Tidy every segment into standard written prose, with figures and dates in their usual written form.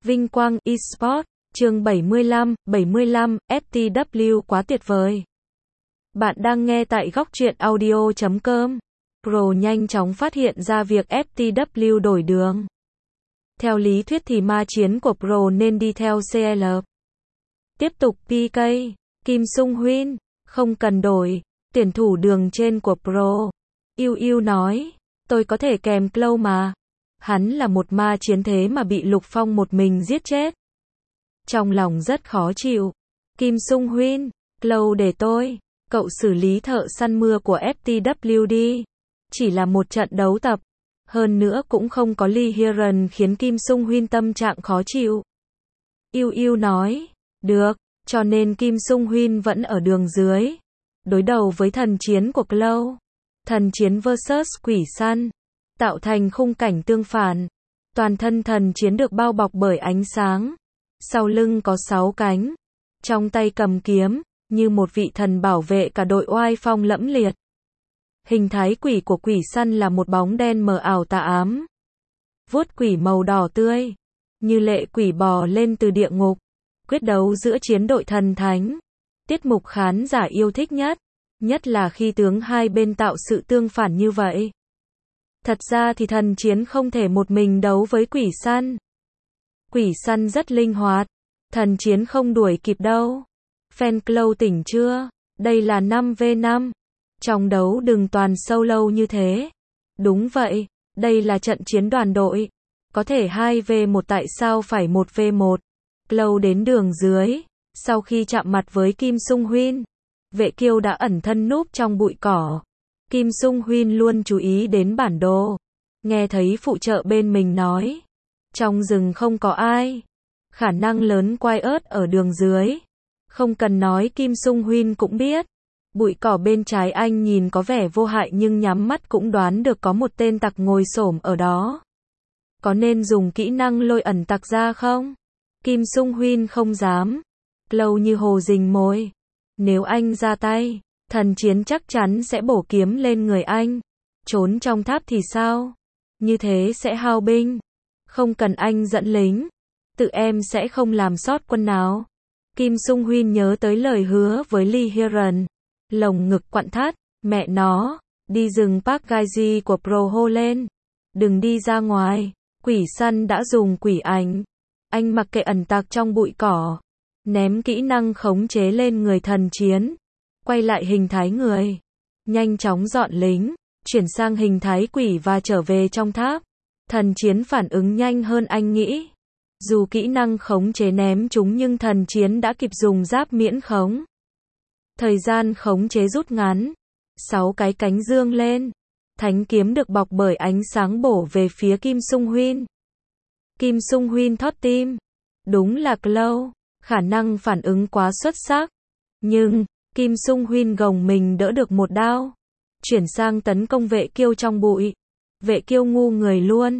Vinh quang eSports, chương 75, FTW quá tuyệt vời. Bạn đang nghe tại góc truyện audio.com. Pro nhanh chóng phát hiện ra việc FTW đổi đường. Theo lý thuyết thì ma chiến của Pro nên đi theo CL. Tiếp tục PK, Kim Sung Huynh, không cần đổi, tuyển thủ đường trên của Pro. Yêu nói, tôi có thể kèm Cloud mà. Hắn là một ma chiến thế mà bị Lục Phong một mình giết chết. Trong lòng rất khó chịu. Kim Sung Huynh, Cloud để tôi, cậu xử lý thợ săn mưa của FTW đi. Chỉ là một trận đấu tập. Hơn nữa cũng không có Lee Hiron khiến Kim Sung Huynh tâm trạng khó chịu. Yêu nói, được, cho nên Kim Sung Huynh vẫn ở đường dưới. Đối đầu với thần chiến của Cloud. Thần chiến vs quỷ săn. Tạo thành khung cảnh tương phản. Toàn thân thần chiến được bao bọc bởi ánh sáng. Sau lưng có 6 cánh. Trong tay cầm kiếm, như một vị thần bảo vệ cả đội oai phong lẫm liệt. Hình thái quỷ của quỷ săn là một bóng đen mờ ảo tà ám. Vuốt quỷ màu đỏ tươi. Như lệ quỷ bò lên từ địa ngục. Quyết đấu giữa chiến đội thần thánh. Tiết mục khán giả yêu thích nhất. Nhất là khi tướng hai bên tạo sự tương phản như vậy. Thật ra thì thần chiến không thể một mình đấu với quỷ săn. Quỷ săn rất linh hoạt. Thần chiến không đuổi kịp đâu. Fan Cloud tỉnh chưa? Đây là 5v5. Trong đấu đừng toàn solo như thế. Đúng vậy, đây là trận chiến đoàn đội. Có thể 2v1 tại sao phải 1v1? Cloud đến đường dưới. Sau khi chạm mặt với Kim Sung Huynh, Vệ Kiêu đã ẩn thân núp trong bụi cỏ. Kim Sung Huynh luôn chú ý đến bản đồ. Nghe thấy phụ trợ bên mình nói. Trong rừng không có ai. Khả năng lớn quai ớt ở đường dưới. Không cần nói Kim Sung Huynh cũng biết. Bụi cỏ bên trái anh nhìn có vẻ vô hại nhưng nhắm mắt cũng đoán được có một tên tặc ngồi xổm ở đó. Có nên dùng kỹ năng lôi ẩn tặc ra không? Kim Sung Huynh không dám. Cloud như hồ rình mồi. Nếu anh ra tay, thần chiến chắc chắn sẽ bổ kiếm lên người anh. Trốn trong tháp thì sao? Như thế sẽ hao binh. Không cần anh dẫn lính. Tự em sẽ không làm sót quân nào. Kim Sung Huynh nhớ tới lời hứa với Lee Hiron. Lồng ngực quặn thắt. Mẹ nó. Đi rừng Park Gaiji của Pro hô lên. Đừng đi ra ngoài. Quỷ săn đã dùng quỷ ảnh. Anh mặc kệ ẩn tặc trong bụi cỏ. Ném kỹ năng khống chế lên người thần chiến. Quay lại hình thái người. Nhanh chóng dọn lính. Chuyển sang hình thái quỷ và trở về trong tháp. Thần chiến phản ứng nhanh hơn anh nghĩ. Dù kỹ năng khống chế ném chúng nhưng thần chiến đã kịp dùng giáp miễn khống. Thời gian khống chế rút ngắn. 6 cái cánh dương lên. Thánh kiếm được bọc bởi ánh sáng bổ về phía Kim Sung Huynh. Kim Sung Huynh thót tim. Đúng là Cloud. Khả năng phản ứng quá xuất sắc. Nhưng, Kim Sung Huynh gồng mình đỡ được một đao. Chuyển sang tấn công Vệ Kiêu trong bụi. Vệ Kiêu ngu người luôn.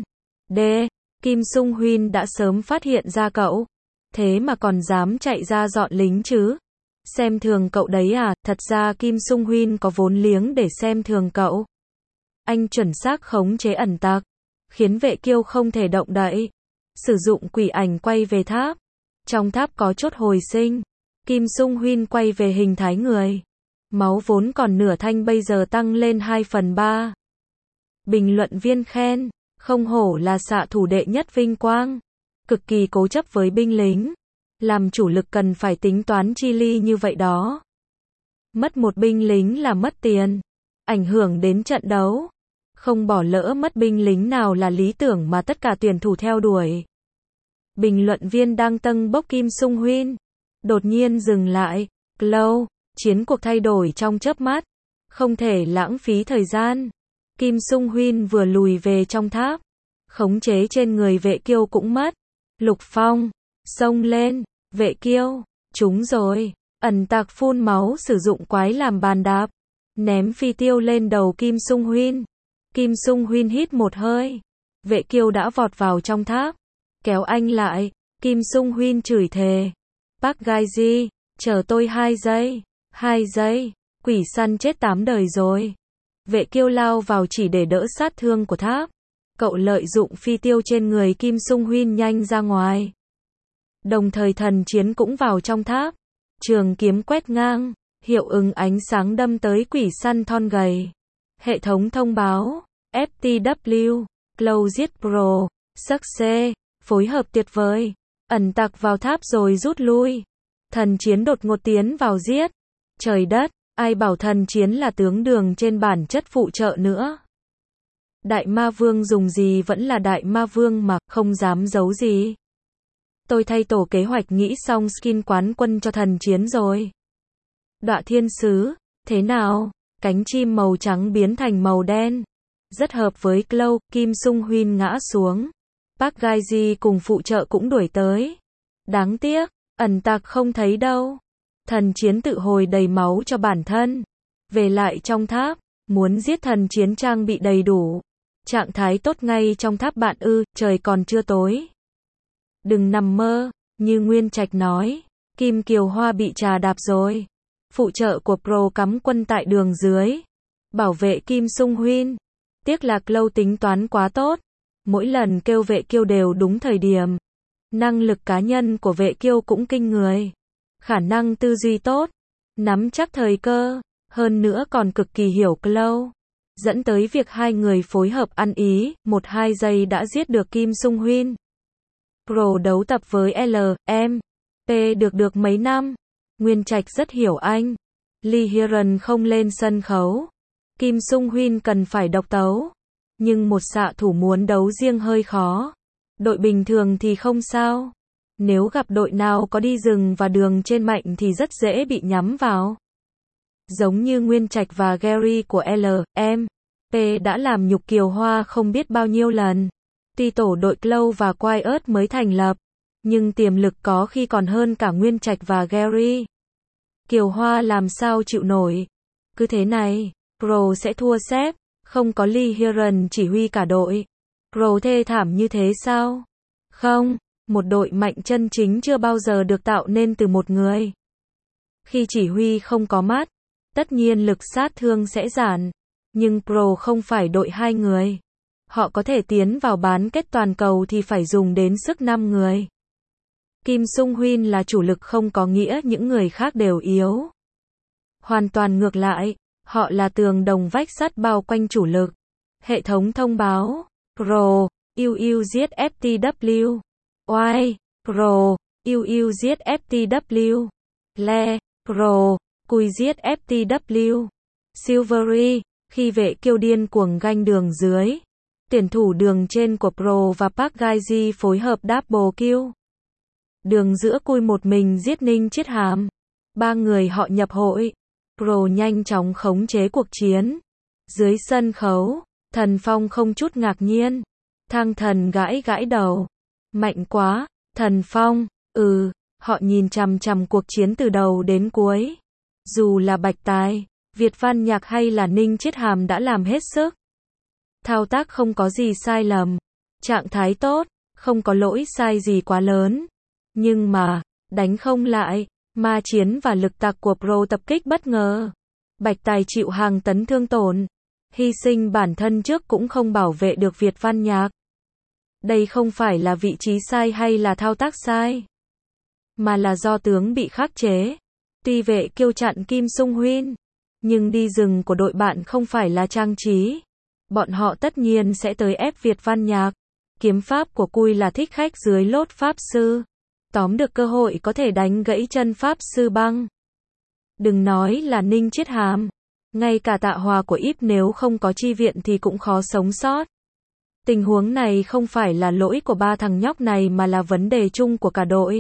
Kim Sung Huynh đã sớm phát hiện ra cậu. Thế mà còn dám chạy ra dọn lính chứ. Xem thường cậu đấy à? Thật ra Kim Sung Huynh có vốn liếng để xem thường cậu. Anh chuẩn xác khống chế ẩn tặc. Khiến Vệ Kiêu không thể động đậy. Sử dụng quỷ ảnh quay về tháp. Trong tháp có chốt hồi sinh. Kim Sung Huynh quay về hình thái người. Máu vốn còn nửa thanh bây giờ tăng lên 2/3. Bình luận viên khen. Không hổ là xạ thủ đệ nhất vinh quang. Cực kỳ cố chấp với binh lính. Làm chủ lực cần phải tính toán chi ly như vậy đó. Mất một binh lính là mất tiền. Ảnh hưởng đến trận đấu. Không bỏ lỡ mất binh lính nào là lý tưởng mà tất cả tuyển thủ theo đuổi. Bình luận viên đang tâng bốc Kim Sung Huynh. Đột nhiên dừng lại. Cloud, chiến cuộc thay đổi trong chớp mắt. Không thể lãng phí thời gian. Kim Sung Huynh vừa lùi về trong tháp. Khống chế trên người Vệ Kiêu cũng mất. Lục Phong, xông lên. Vệ Kiêu, trúng rồi. Ẩn tặc phun máu sử dụng quái làm bàn đạp. Ném phi tiêu lên đầu Kim Sung Huynh. Kim Sung Huynh hít một hơi. Vệ Kiêu đã vọt vào trong tháp. Kéo anh lại. Kim Sung Huynh chửi thề. Park Gaiji, chờ tôi 2 giây. 2 giây. Quỷ săn chết 8 đời rồi. Vệ Kiêu lao vào chỉ để đỡ sát thương của tháp. Cậu lợi dụng phi tiêu trên người Kim Sung Huynh nhanh ra ngoài. Đồng thời thần chiến cũng vào trong tháp. Trường kiếm quét ngang, hiệu ứng ánh sáng đâm tới quỷ săn thon gầy. Hệ thống thông báo, FTW, Clow giết Pro, Success, phối hợp tuyệt vời. Ẩn tặc vào tháp rồi rút lui. Thần chiến đột ngột tiến vào giết. Trời đất, ai bảo thần chiến là tướng đường trên bản chất phụ trợ nữa. Đại ma vương dùng gì vẫn là đại ma vương mà, không dám giấu gì. Tôi thay tổ kế hoạch nghĩ xong skin quán quân cho thần chiến rồi. Đọa thiên sứ, thế nào? Cánh chim màu trắng biến thành màu đen. Rất hợp với Clow, Kim Sung Huynh ngã xuống. Park Gaiji cùng phụ trợ cũng đuổi tới. Đáng tiếc, ẩn tặc không thấy đâu. Thần chiến tự hồi đầy máu cho bản thân. Về lại trong tháp, muốn giết thần chiến trang bị đầy đủ. Trạng thái tốt ngay trong tháp bạn ư, trời còn chưa tối. Đừng nằm mơ, như Nguyên Trạch nói. Kim Kiều Hoa bị trà đạp rồi. Phụ trợ của Pro cắm quân tại đường dưới. Bảo vệ Kim Sung Huynh. Tiếc là Clow tính toán quá tốt. Mỗi lần kêu vệ kiêu đều đúng thời điểm. Năng lực cá nhân của vệ kiêu cũng kinh người. Khả năng tư duy tốt. Nắm chắc thời cơ. Hơn nữa còn cực kỳ hiểu Clow. Dẫn tới việc hai người phối hợp ăn ý, 1-2 giây đã giết được Kim Sung Huynh. Pro đấu tập với L, M, P được mấy năm. Nguyên Trạch rất hiểu anh. Lee Hiron không lên sân khấu. Kim Sung Huynh cần phải độc tấu. Nhưng một xạ thủ muốn đấu riêng hơi khó. Đội bình thường thì không sao. Nếu gặp đội nào có đi rừng và đường trên mạnh thì rất dễ bị nhắm vào. Giống như Nguyên Trạch và Gary của L, M, P đã làm nhục Kiều Hoa không biết bao nhiêu lần. Tuy tổ đội Clow và Quiet mới thành lập, nhưng tiềm lực có khi còn hơn cả Nguyên Trạch và Gary. Kiều Hoa làm sao chịu nổi. Cứ thế này, Pro sẽ thua xếp, không có Lee Hiron chỉ huy cả đội. Pro thê thảm như thế sao? Không, một đội mạnh chân chính chưa bao giờ được tạo nên từ một người. Khi chỉ huy không có mắt, tất nhiên lực sát thương sẽ giảm. Nhưng Pro không phải đội 2 người. Họ có thể tiến vào bán kết toàn cầu thì phải dùng đến sức 5 người. Kim Sung Huynh là chủ lực không có nghĩa những người khác đều yếu. Hoàn toàn ngược lại, họ là tường đồng vách sắt bao quanh chủ lực. Hệ thống thông báo, Pro, UUZ FTW, Y, Pro, UUZ FTW, Le, Pro, QZ FTW, Silvery, khi vệ kiêu điên cuồng ganh đường dưới. Tuyển thủ đường trên của Pro và Park Gaiji phối hợp double kill. Đường giữa cui một mình giết Ninh Chiết Hàm. 3 người họ nhập hội. Pro nhanh chóng khống chế cuộc chiến. Dưới sân khấu, Thần Phong không chút ngạc nhiên. Thang Thần gãi gãi đầu. Mạnh quá, Thần Phong, họ nhìn chằm chằm cuộc chiến từ đầu đến cuối. Dù là Bạch Tài, Việt Văn Nhạc hay là Ninh Chiết Hàm đã làm hết sức. Thao tác không có gì sai lầm. Trạng thái tốt, không có lỗi sai gì quá lớn. Nhưng mà, đánh không lại, ma chiến và lực tạc của Pro tập kích bất ngờ. Bạch Tài chịu hàng tấn thương tổn. Hy sinh bản thân trước cũng không bảo vệ được Việt Văn Nhạc. Đây không phải là vị trí sai hay là thao tác sai, mà là do tướng bị khắc chế. Tuy vệ kiêu chặn Kim Sung Huynh, nhưng đi rừng của đội bạn không phải là trang trí. Bọn họ tất nhiên sẽ tới ép Việt Văn Nhạc. Kiếm pháp của Cui là thích khách dưới lốt pháp sư. Tóm được cơ hội có thể đánh gãy chân pháp sư băng. Đừng nói là Ninh Chiết Hàm. Ngay cả Tạ Hòa của Íp nếu không có chi viện thì cũng khó sống sót. Tình huống này không phải là lỗi của 3 thằng nhóc này mà là vấn đề chung của cả đội.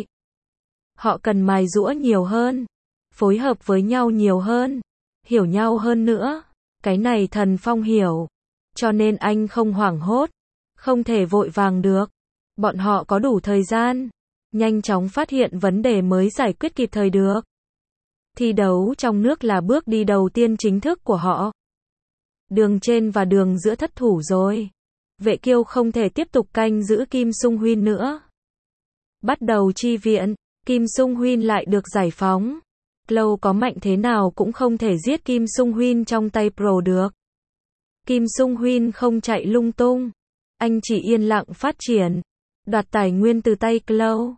Họ cần mài giũa nhiều hơn. Phối hợp với nhau nhiều hơn. Hiểu nhau hơn nữa. Cái này Thần Phong hiểu. Cho nên anh không hoảng hốt. Không thể vội vàng được. Bọn họ có đủ thời gian. Nhanh chóng phát hiện vấn đề mới giải quyết kịp thời được. Thi đấu trong nước là bước đi đầu tiên chính thức của họ. Đường trên và đường giữa thất thủ rồi. Vệ kiêu không thể tiếp tục canh giữ Kim Sung Huynh nữa. Bắt đầu chi viện, Kim Sung Huynh lại được giải phóng. Clow có mạnh thế nào cũng không thể giết Kim Sung Huynh trong tay Pro được. Kim Sung Huynh không chạy lung tung. Anh chỉ yên lặng phát triển. Đoạt tài nguyên từ tay Clow.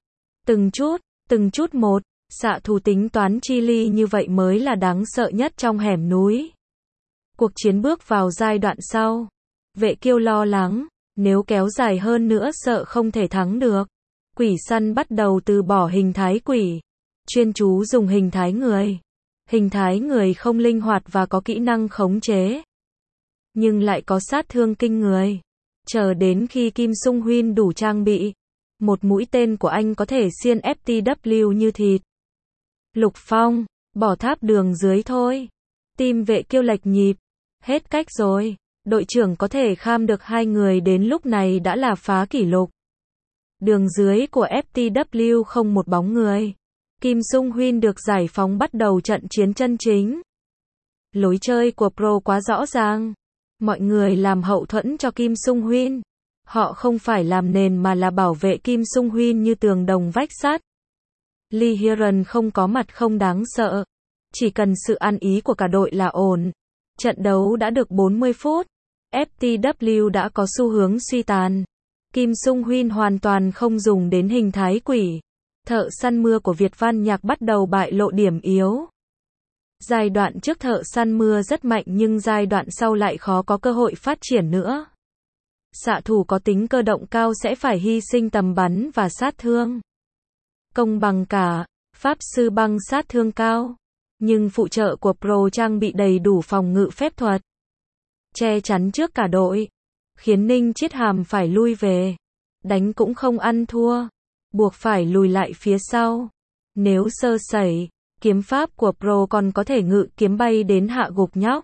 Từng chút một, xạ thủ tính toán chi ly như vậy mới là đáng sợ nhất trong hẻm núi. Cuộc chiến bước vào giai đoạn sau. Vệ Kiêu lo lắng, nếu kéo dài hơn nữa sợ không thể thắng được. Quỷ săn bắt đầu từ bỏ hình thái quỷ, chuyên chú dùng hình thái người. Hình thái người không linh hoạt và có kỹ năng khống chế, nhưng lại có sát thương kinh người. Chờ đến khi Kim Sung Huynh đủ trang bị, một mũi tên của anh có thể xiên FTW như thịt. Lục Phong, bỏ tháp đường dưới thôi. Tim Vệ Kiêu lệch nhịp. Hết cách rồi. Đội trưởng có thể kham được 2 người đến lúc này đã là phá kỷ lục. Đường dưới của FTW không một bóng người. Kim Sung Huynh được giải phóng bắt đầu trận chiến chân chính. Lối chơi của Pro quá rõ ràng. Mọi người làm hậu thuẫn cho Kim Sung Huynh. Họ không phải làm nền mà là bảo vệ Kim Sung Huynh như tường đồng vách sắt. Lee Hyun không có mặt không đáng sợ. Chỉ cần sự ăn ý của cả đội là ổn. Trận đấu đã được 40 phút. FTW đã có xu hướng suy tàn. Kim Sung Huynh hoàn toàn không dùng đến hình thái quỷ. Thợ săn mưa của Việt Văn Nhạc bắt đầu bại lộ điểm yếu. Giai đoạn trước thợ săn mưa rất mạnh nhưng giai đoạn sau lại khó có cơ hội phát triển nữa. Xạ thủ có tính cơ động cao sẽ phải hy sinh tầm bắn và sát thương. Công bằng cả, pháp sư băng sát thương cao. Nhưng phụ trợ của Pro trang bị đầy đủ phòng ngự phép thuật. Che chắn trước cả đội. Khiến Ninh Chiết Hàm phải lui về. Đánh cũng không ăn thua. Buộc phải lùi lại phía sau. Nếu sơ sẩy, kiếm pháp của Pro còn có thể ngự kiếm bay đến hạ gục nhóc.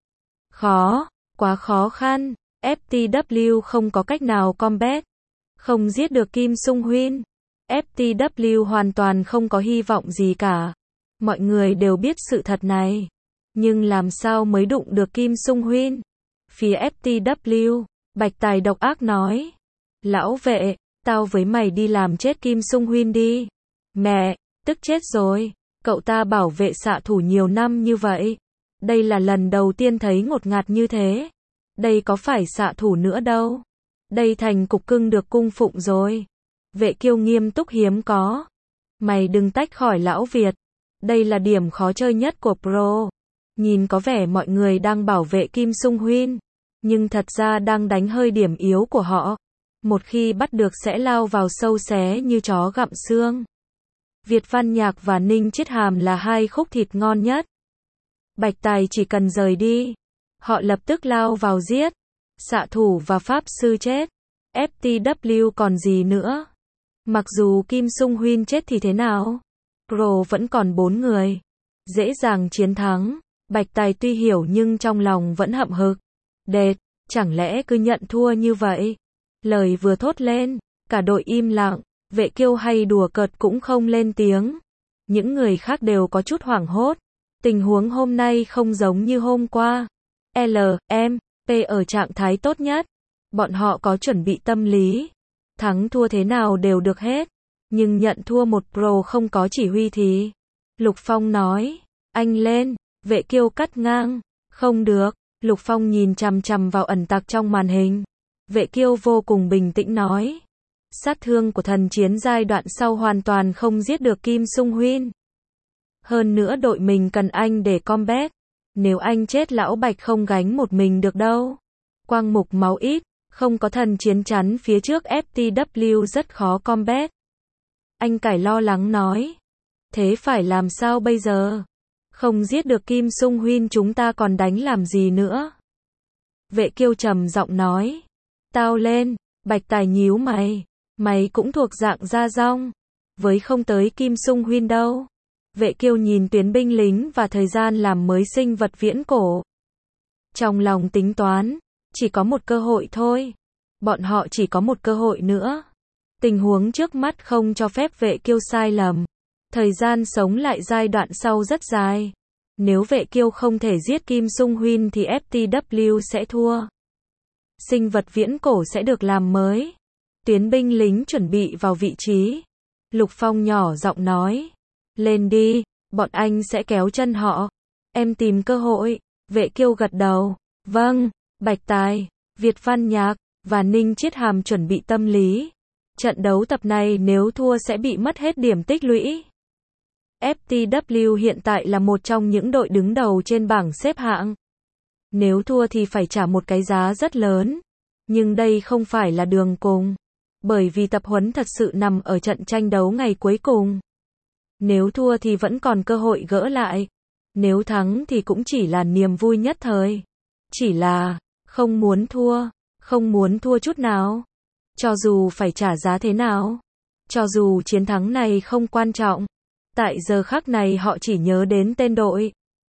Quá khó khăn. FTW không có cách nào combat. Không giết được Kim Sung Huynh. FTW hoàn toàn không có hy vọng gì cả. Mọi người đều biết sự thật này. Nhưng làm sao mới đụng được Kim Sung Huynh? Phía FTW, Bạch Tài độc ác nói. Lão vệ, tao với mày đi làm chết Kim Sung Huynh đi. Mẹ, tức chết rồi. Cậu ta bảo vệ xạ thủ nhiều năm như vậy. Đây là lần đầu tiên thấy ngột ngạt như thế. Đây có phải xạ thủ nữa đâu. Đây thành cục cưng được cung phụng rồi. Vệ Kiêu nghiêm túc hiếm có. Mày đừng tách khỏi lão Việt. Đây là điểm khó chơi nhất của Pro. Nhìn có vẻ mọi người đang bảo vệ Kim Sung Huynh, nhưng thật ra đang đánh hơi điểm yếu của họ. Một khi bắt được sẽ lao vào sâu xé như chó gặm xương. Việt Văn Nhạc và Ninh Chiết Hàm là 2 khúc thịt ngon nhất. Bạch Tài chỉ cần rời đi, họ lập tức lao vào giết. Xạ thủ và pháp sư chết. FTW còn gì nữa? Mặc dù Kim Sung Huynh chết thì thế nào? Pro vẫn còn 4 người. Dễ dàng chiến thắng. Bạch Tài tuy hiểu nhưng trong lòng vẫn hậm hực. Đệt, chẳng lẽ cứ nhận thua như vậy? Lời vừa thốt lên, cả đội im lặng. Vệ Kiêu hay đùa cợt cũng không lên tiếng. Những người khác đều có chút hoảng hốt. Tình huống hôm nay không giống như hôm qua. P ở trạng thái tốt nhất. Bọn họ có chuẩn bị tâm lý. Thắng thua thế nào đều được hết. Nhưng nhận thua một Pro không có chỉ huy thì. Lục Phong nói, anh lên. Vệ Kiêu cắt ngang. Không được. Lục Phong nhìn chằm chằm vào ẩn tặc trong màn hình. Vệ Kiêu vô cùng bình tĩnh nói. Sát thương của thần chiến giai đoạn sau hoàn toàn không giết được Kim Sung Huynh. Hơn nữa đội mình cần anh để combat. Nếu anh chết lão Bạch không gánh một mình được đâu. Quang mục máu ít, không có thần chiến chắn phía trước FTW rất khó combat. Anh Cải lo lắng nói. Thế phải làm sao bây giờ? Không giết được Kim Sung Huynh chúng ta còn đánh làm gì nữa? Vệ Kiêu trầm giọng nói. Tao lên. Bạch Tài nhíu mày. Mày cũng thuộc dạng da dong. Với không tới Kim Sung Huynh đâu. Vệ Kiêu nhìn tuyến binh lính và thời gian làm mới sinh vật viễn cổ. Trong lòng tính toán. Chỉ có một cơ hội thôi. Bọn họ chỉ có một cơ hội nữa. Tình huống trước mắt không cho phép Vệ Kiêu sai lầm. Thời gian sống lại giai đoạn sau rất dài. Nếu Vệ Kiêu không thể giết Kim Sung Huynh thì FTW sẽ thua. Sinh vật viễn cổ sẽ được làm mới. Tuyến binh lính chuẩn bị vào vị trí. Lục Phong nhỏ giọng nói. Lên đi, bọn anh sẽ kéo chân họ. Em tìm cơ hội. Vệ Kiêu gật đầu. Vâng, Bạch Tài, Việt Văn Nhạc và Ninh Chiết Hàm chuẩn bị tâm lý. Trận đấu tập này nếu thua sẽ bị mất hết điểm tích lũy. FTW hiện tại là một trong những đội đứng đầu trên bảng xếp hạng. Nếu thua thì phải trả một cái giá rất lớn. Nhưng đây không phải là đường cùng. Bởi vì tập huấn thật sự nằm ở trận tranh đấu ngày cuối cùng. Nếu thua thì vẫn còn cơ hội gỡ lại. Nếu thắng thì cũng chỉ là niềm vui nhất thời. Chỉ là, không muốn thua chút nào. Cho dù phải trả giá thế nào. Cho dù chiến thắng này không quan trọng. Tại giờ khắc này họ chỉ nhớ đến tên đội.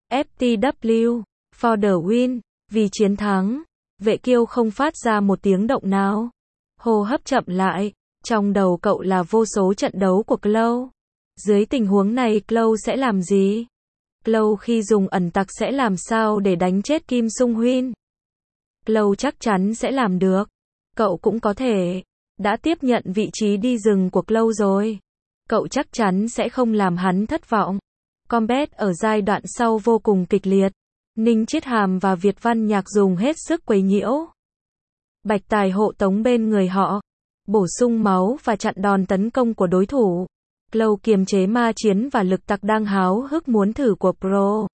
FTW, for the win, vì chiến thắng. Vệ Kiêu không phát ra một tiếng động nào. Hô hấp chậm lại, trong đầu cậu là vô số trận đấu của Cloud. Dưới tình huống này Cloud sẽ làm gì? Cloud khi dùng ẩn tặc sẽ làm sao để đánh chết Kim Sung Huynh? Cloud chắc chắn sẽ làm được. Cậu cũng có thể. Đã tiếp nhận vị trí đi rừng của Cloud rồi. Cậu chắc chắn sẽ không làm hắn thất vọng. Combat ở giai đoạn sau vô cùng kịch liệt. Ninh Chiết Hàm và Việt Văn Nhạc dùng hết sức quấy nhiễu. Bạch Tài hộ tống bên người họ. Bổ sung máu và chặn đòn tấn công của đối thủ. Cloud kiềm chế ma chiến và lực tặc đang háo hức muốn thử của Pro.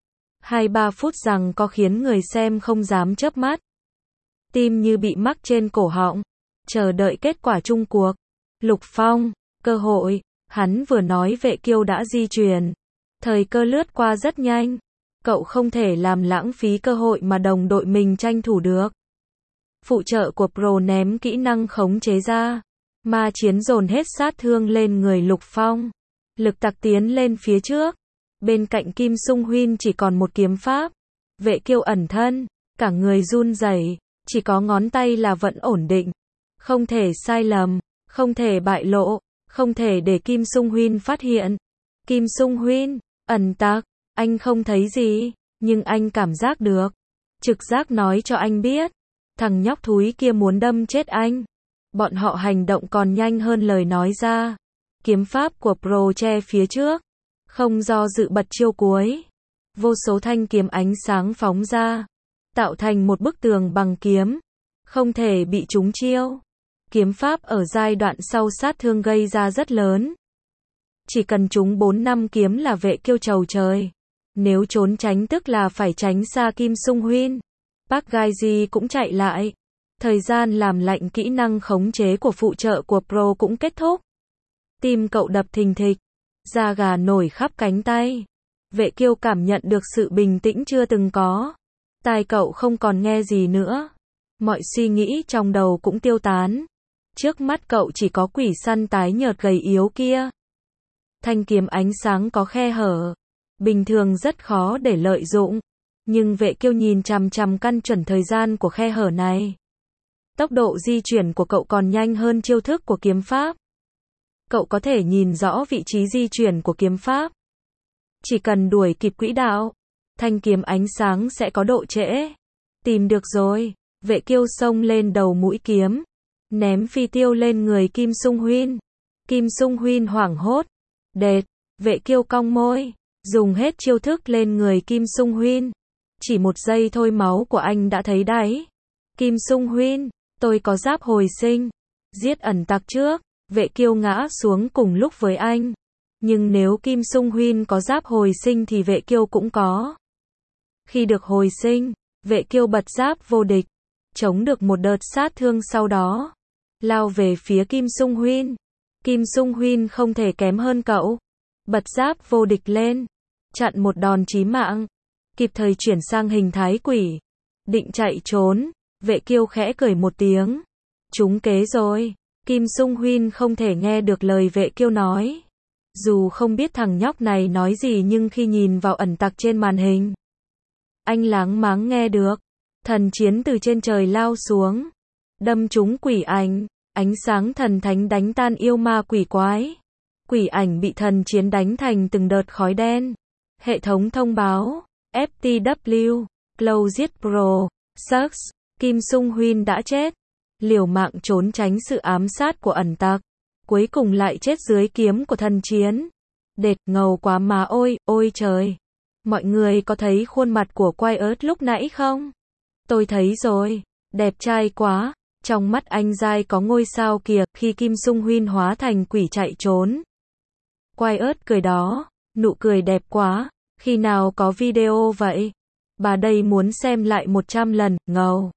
2-3 phút rằng có khiến người xem không dám chớp mắt. Tim như bị mắc trên cổ họng. Chờ đợi kết quả chung cuộc. Lục Phong, cơ hội. Hắn vừa nói Vệ Kiêu đã di chuyển. Thời cơ lướt qua rất nhanh. Cậu không thể làm lãng phí cơ hội mà đồng đội mình tranh thủ được. Phụ trợ của Pro ném kỹ năng khống chế ra. Ma chiến dồn hết sát thương lên người Lục Phong. Lực tặc tiến lên phía trước. Bên cạnh Kim Sung Huynh chỉ còn một kiếm pháp. Vệ Kiêu ẩn thân. Cả người run rẩy. Chỉ có ngón tay là vẫn ổn định. Không thể sai lầm. Không thể bại lộ. Không thể để Kim Sung Huynh phát hiện. Kim Sung Huynh, ẩn tặc. Anh không thấy gì. Nhưng anh cảm giác được. Trực giác nói cho anh biết. Thằng nhóc thúi kia muốn đâm chết anh. Bọn họ hành động còn nhanh hơn lời nói ra. Kiếm pháp của Pro che phía trước. Không do dự bật chiêu cuối. Vô số thanh kiếm ánh sáng phóng ra. Tạo thành một bức tường bằng kiếm. Không thể bị trúng chiêu. Kiếm pháp ở giai đoạn sau sát thương gây ra rất lớn. Chỉ cần trúng 4-5 kiếm là Vệ Kiêu trầu trời. Nếu trốn tránh tức là phải tránh xa Kim Sung Huynh. Park Gai-ji cũng chạy lại. Thời gian làm lạnh kỹ năng khống chế của phụ trợ của Pro cũng kết thúc. Tim cậu đập thình thịch. Da gà nổi khắp cánh tay. Vệ Kiêu cảm nhận được sự bình tĩnh chưa từng có. Tai cậu không còn nghe gì nữa. Mọi suy nghĩ trong đầu cũng tiêu tán. Trước mắt cậu chỉ có quỷ săn tái nhợt gầy yếu kia. Thanh kiếm ánh sáng có khe hở. Bình thường rất khó để lợi dụng. Nhưng Vệ Kiêu nhìn chằm chằm căn chuẩn thời gian của khe hở này. Tốc độ di chuyển của cậu còn nhanh hơn chiêu thức của kiếm pháp. Cậu có thể nhìn rõ vị trí di chuyển của kiếm pháp. Chỉ cần đuổi kịp quỹ đạo, thanh kiếm ánh sáng sẽ có độ trễ. Tìm được rồi. Vệ Kiêu xông lên đầu mũi kiếm. Ném phi tiêu lên người Kim Sung Huynh. Kim Sung Huynh hoảng hốt. Đệt. Vệ Kiêu cong môi. Dùng hết chiêu thức lên người Kim Sung Huynh. Chỉ một giây thôi máu của anh đã thấy đáy. Kim Sung Huynh, tôi có giáp hồi sinh. Giết ẩn tặc trước. Vệ Kiêu ngã xuống cùng lúc với anh. Nhưng nếu Kim Sung Huynh có giáp hồi sinh thì Vệ Kiêu cũng có. Khi được hồi sinh, Vệ Kiêu bật giáp vô địch. Chống được một đợt sát thương sau đó. Lao về phía Kim Sung Huynh. Kim Sung Huynh không thể kém hơn cậu. Bật giáp vô địch lên. Chặn một đòn chí mạng. Kịp thời chuyển sang hình thái quỷ. Định chạy trốn. Vệ Kiêu khẽ cười một tiếng. Trúng kế rồi. Kim Sung Huynh không thể nghe được lời Vệ Kiêu nói. Dù không biết thằng nhóc này nói gì nhưng khi nhìn vào ẩn tặc trên màn hình, anh láng máng nghe được. Thần chiến từ trên trời lao xuống. Đâm trúng quỷ ảnh. Ánh sáng thần thánh đánh tan yêu ma quỷ quái. Quỷ ảnh bị thần chiến đánh thành từng đợt khói đen. Hệ thống thông báo. FTW. Cloud giết Pro. Sucks. Kim Sung Huynh đã chết. Liều mạng trốn tránh sự ám sát của ẩn tặc. Cuối cùng lại chết dưới kiếm của thần chiến. Đệt ngầu quá mà ôi, ôi trời. Mọi người có thấy khuôn mặt của Quiet lúc nãy không? Tôi thấy rồi. Đẹp trai quá. Trong mắt anh dai có ngôi sao kìa, khi Kim Sung Huynh hóa thành quỷ chạy trốn. Quai ớt cười đó, nụ cười đẹp quá, khi nào có video vậy? Bà đây muốn xem lại 100 lần, ngầu.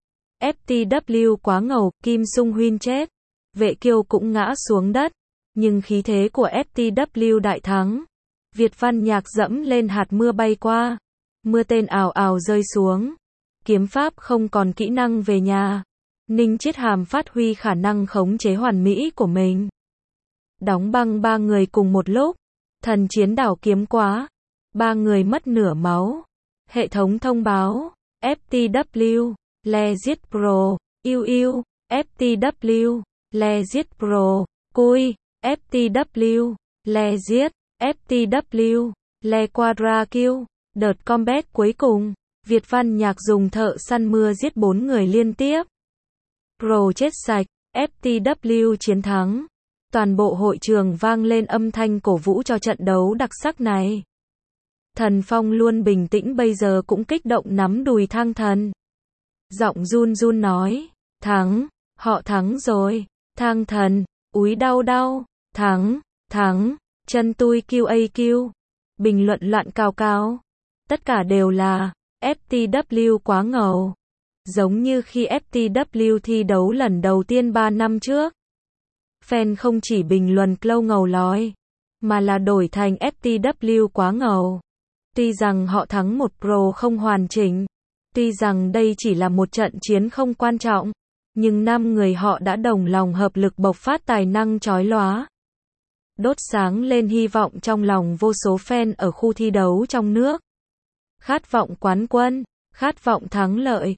FTW quá ngầu, Kim Sung Huynh chết. Vệ Kiêu cũng ngã xuống đất, nhưng khí thế của FTW đại thắng. Việt Văn Nhạc dẫm lên hạt mưa bay qua, mưa tên ào ào rơi xuống. Kiếm pháp không còn kỹ năng về nhà. Ninh Chiết Hàm phát huy khả năng khống chế hoàn mỹ của mình. Đóng băng 3 người cùng một lúc. Thần chiến đảo kiếm quá. 3 người mất nửa máu. Hệ thống thông báo. FTW. Legit Pro. Yêu. FTW. Legit Pro. Cui. FTW. Legit. FTW. Le Quadra Kill. Đợt combat cuối cùng. Việt Văn Nhạc dùng thợ săn mưa giết 4 người liên tiếp. Pro chết sạch. FTW chiến thắng. Toàn bộ hội trường vang lên âm thanh cổ vũ cho trận đấu đặc sắc này. Thần Phong luôn bình tĩnh bây giờ cũng kích động nắm đùi Thang Thần. Giọng run run nói, thắng, họ thắng rồi. Thang Thần, úi đau, thắng, chân tui QAQ. Bình luận loạn cao cao. Tất cả đều là, FTW quá ngầu. Giống như khi FTW thi đấu lần đầu tiên 3 năm trước. Fan không chỉ bình luận Clow ngầu lói, mà là đổi thành FTW quá ngầu. Tuy rằng họ thắng một pro không hoàn chỉnh, tuy rằng đây chỉ là một trận chiến không quan trọng, nhưng 5 người họ đã đồng lòng hợp lực bộc phát tài năng chói lóa. Đốt sáng lên hy vọng trong lòng vô số fan ở khu thi đấu trong nước. Khát vọng quán quân, khát vọng thắng lợi,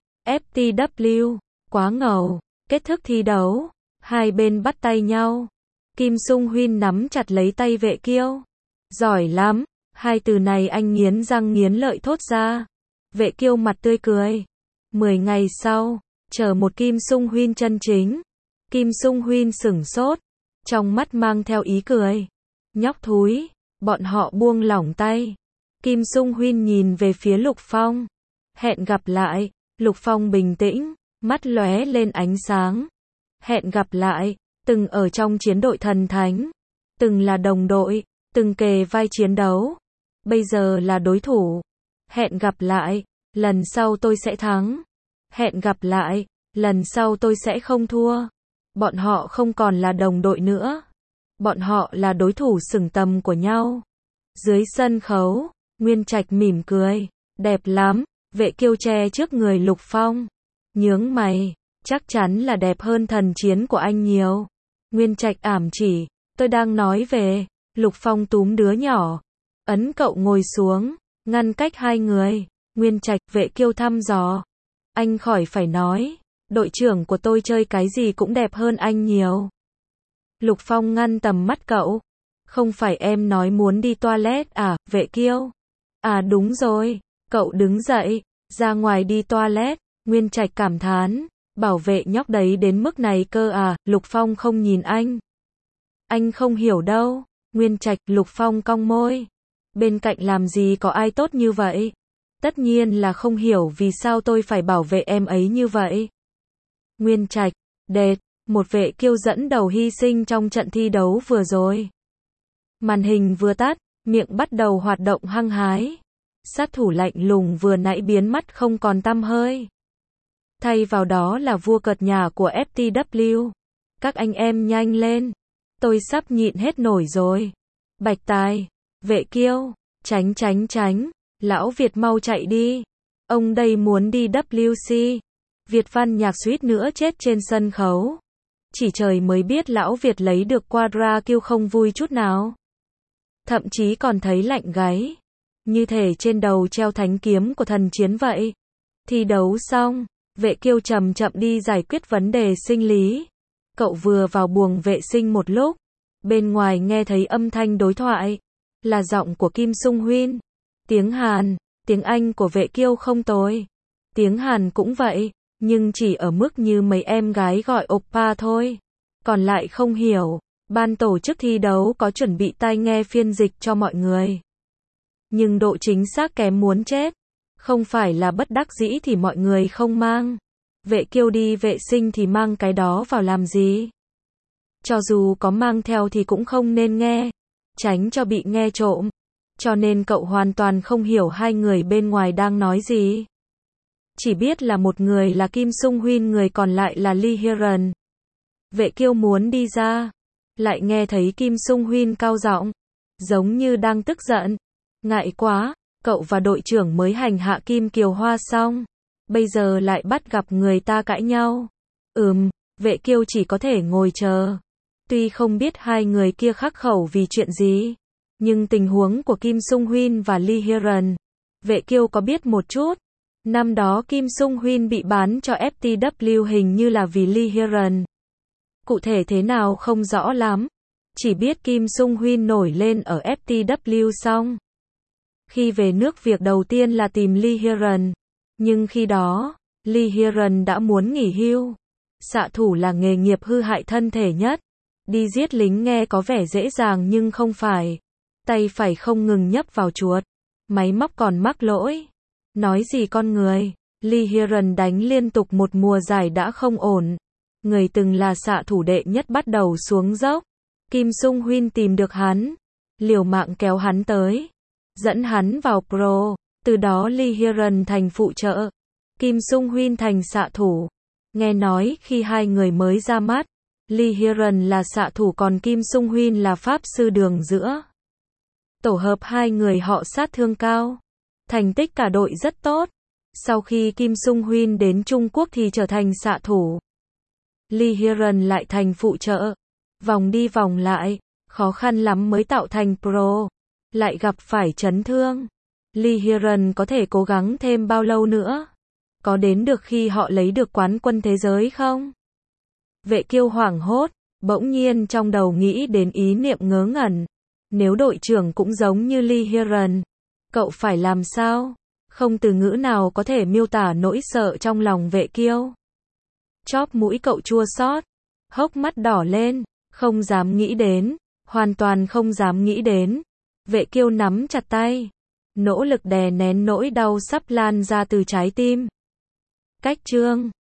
FTW, quá ngầu. Kết thúc thi đấu, hai bên bắt tay nhau. Kim Sung Huynh nắm chặt lấy tay Vệ Kiêu. Giỏi lắm, hai từ này anh nghiến răng nghiến lợi thốt ra. Vệ Kiêu mặt tươi cười. 10 ngày sau, chờ một Kim Sung Huynh chân chính. Kim Sung Huynh sửng sốt, trong mắt mang theo ý cười. Nhóc thúi, bọn họ buông lỏng tay. Kim Sung Huynh nhìn về phía Lục Phong. Hẹn gặp lại. Lục Phong bình tĩnh, mắt lóe lên ánh sáng. Hẹn gặp lại, từng ở trong chiến đội thần thánh, từng là đồng đội, từng kề vai chiến đấu, bây giờ là đối thủ. Hẹn gặp lại, lần sau tôi sẽ thắng. Hẹn gặp lại, lần sau tôi sẽ không thua. Bọn họ không còn là đồng đội nữa. Bọn họ là đối thủ sừng tầm của nhau. Dưới sân khấu, Nguyên Trạch mỉm cười, đẹp lắm. Vệ Kiêu che trước người Lục Phong. Nhướng mày, chắc chắn là đẹp hơn thần chiến của anh nhiều. Nguyên Trạch ảm chỉ, tôi đang nói về. Lục Phong túm đứa nhỏ, ấn cậu ngồi xuống, ngăn cách hai người. Nguyên Trạch, Vệ Kiêu thăm dò. Anh khỏi phải nói, đội trưởng của tôi chơi cái gì cũng đẹp hơn anh nhiều. Lục Phong ngăn tầm mắt cậu. Không phải em nói muốn đi toilet à, Vệ Kiêu? À đúng rồi. Cậu đứng dậy, ra ngoài đi toilet. Nguyên Trạch cảm thán, bảo vệ nhóc đấy đến mức này cơ à. Lục Phong không nhìn anh. Anh không hiểu đâu. Nguyên Trạch, Lục Phong cong môi. Bên cạnh làm gì có ai tốt như vậy. Tất nhiên là không hiểu vì sao tôi phải bảo vệ em ấy như vậy. Nguyên Trạch, đệt, một Vệ Kiêu dẫn đầu hy sinh trong trận thi đấu vừa rồi. Màn hình vừa tắt, miệng bắt đầu hoạt động hăng hái. Sát thủ lạnh lùng vừa nãy biến mất không còn tăm hơi. Thay vào đó là vua cợt nhả của FTW. Các anh em nhanh lên. Tôi sắp nhịn hết nổi rồi. Bạch Tài, Vệ Kiêu, tránh. Lão Việt mau chạy đi. Ông đây muốn đi WC. Việt Văn Nhạc suýt nữa chết trên sân khấu. Chỉ trời mới biết lão Việt lấy được Quadra Kill không vui chút nào. Thậm chí còn thấy lạnh gáy. Như thể trên đầu treo thánh kiếm của thần chiến vậy. Thi đấu xong, Vệ Kiêu chậm chậm đi giải quyết vấn đề sinh lý. Cậu vừa vào buồng vệ sinh một lúc, bên ngoài nghe thấy âm thanh đối thoại, là giọng của Kim Sung Huynh. Tiếng Hàn, tiếng Anh của Vệ Kiêu không tồi. Tiếng Hàn cũng vậy, nhưng chỉ ở mức như mấy em gái gọi oppa thôi. Còn lại không hiểu. Ban tổ chức thi đấu có chuẩn bị tai nghe phiên dịch cho mọi người. Nhưng độ chính xác kém muốn chết. Không phải là bất đắc dĩ thì mọi người không mang. Vệ Kiêu đi vệ sinh thì mang cái đó vào làm gì? Cho dù có mang theo thì cũng không nên nghe, tránh cho bị nghe trộm. Cho nên cậu hoàn toàn không hiểu hai người bên ngoài đang nói gì. Chỉ biết là một người là Kim Sung Huynh, người còn lại là Lee Hyeren. Vệ Kiêu muốn đi ra, lại nghe thấy Kim Sung Huynh cao giọng, giống như đang tức giận. Ngại quá, cậu và đội trưởng mới hành hạ Kim Kiều Hoa xong, bây giờ lại bắt gặp người ta cãi nhau. Vệ Kiêu chỉ có thể ngồi chờ. Tuy không biết hai người kia khắc khẩu vì chuyện gì, nhưng tình huống của Kim Sung Huynh và Lee Hyeren, Vệ Kiêu có biết một chút. Năm đó Kim Sung Huynh bị bán cho FTW hình như là vì Lee Hyeren. Cụ thể thế nào không rõ lắm. Chỉ biết Kim Sung Huynh nổi lên ở FTW xong. Khi về nước việc đầu tiên là tìm Lee Hyeren. Nhưng khi đó, Lee Hyeren đã muốn nghỉ hưu. Xạ thủ là nghề nghiệp hư hại thân thể nhất. Đi giết lính nghe có vẻ dễ dàng nhưng không phải. Tay phải không ngừng nhấp vào chuột. Máy móc còn mắc lỗi. Nói gì con người. Lee Hyeren đánh liên tục một mùa giải đã không ổn. Người từng là xạ thủ đệ nhất bắt đầu xuống dốc. Kim Sung Huynh tìm được hắn, liều mạng kéo hắn tới, dẫn hắn vào pro. Từ đó Lee Hyeren thành phụ trợ, Kim Sung Huynh thành xạ thủ. Nghe nói khi hai người mới ra mắt, Lee Hyeren là xạ thủ còn Kim Sung Huynh là pháp sư đường giữa. Tổ hợp hai người họ sát thương cao, thành tích cả đội rất tốt. Sau khi Kim Sung Huynh đến Trung Quốc thì trở thành xạ thủ, Lee Hyeren lại thành phụ trợ. Vòng đi vòng lại, khó khăn lắm mới tạo thành pro. Lại gặp phải chấn thương. Lee Hyeren có thể cố gắng thêm bao lâu nữa? Có đến được khi họ lấy được quán quân thế giới không? Vệ Kiêu hoảng hốt, bỗng nhiên trong đầu nghĩ đến ý niệm ngớ ngẩn. Nếu đội trưởng cũng giống như Lee Hyeren, cậu phải làm sao? Không từ ngữ nào có thể miêu tả nỗi sợ trong lòng Vệ Kiêu. Chóp mũi cậu chua xót, hốc mắt đỏ lên, không dám nghĩ đến, hoàn toàn không dám nghĩ đến. Vệ Kiêu nắm chặt tay, nỗ lực đè nén nỗi đau sắp lan ra từ trái tim. Cách chương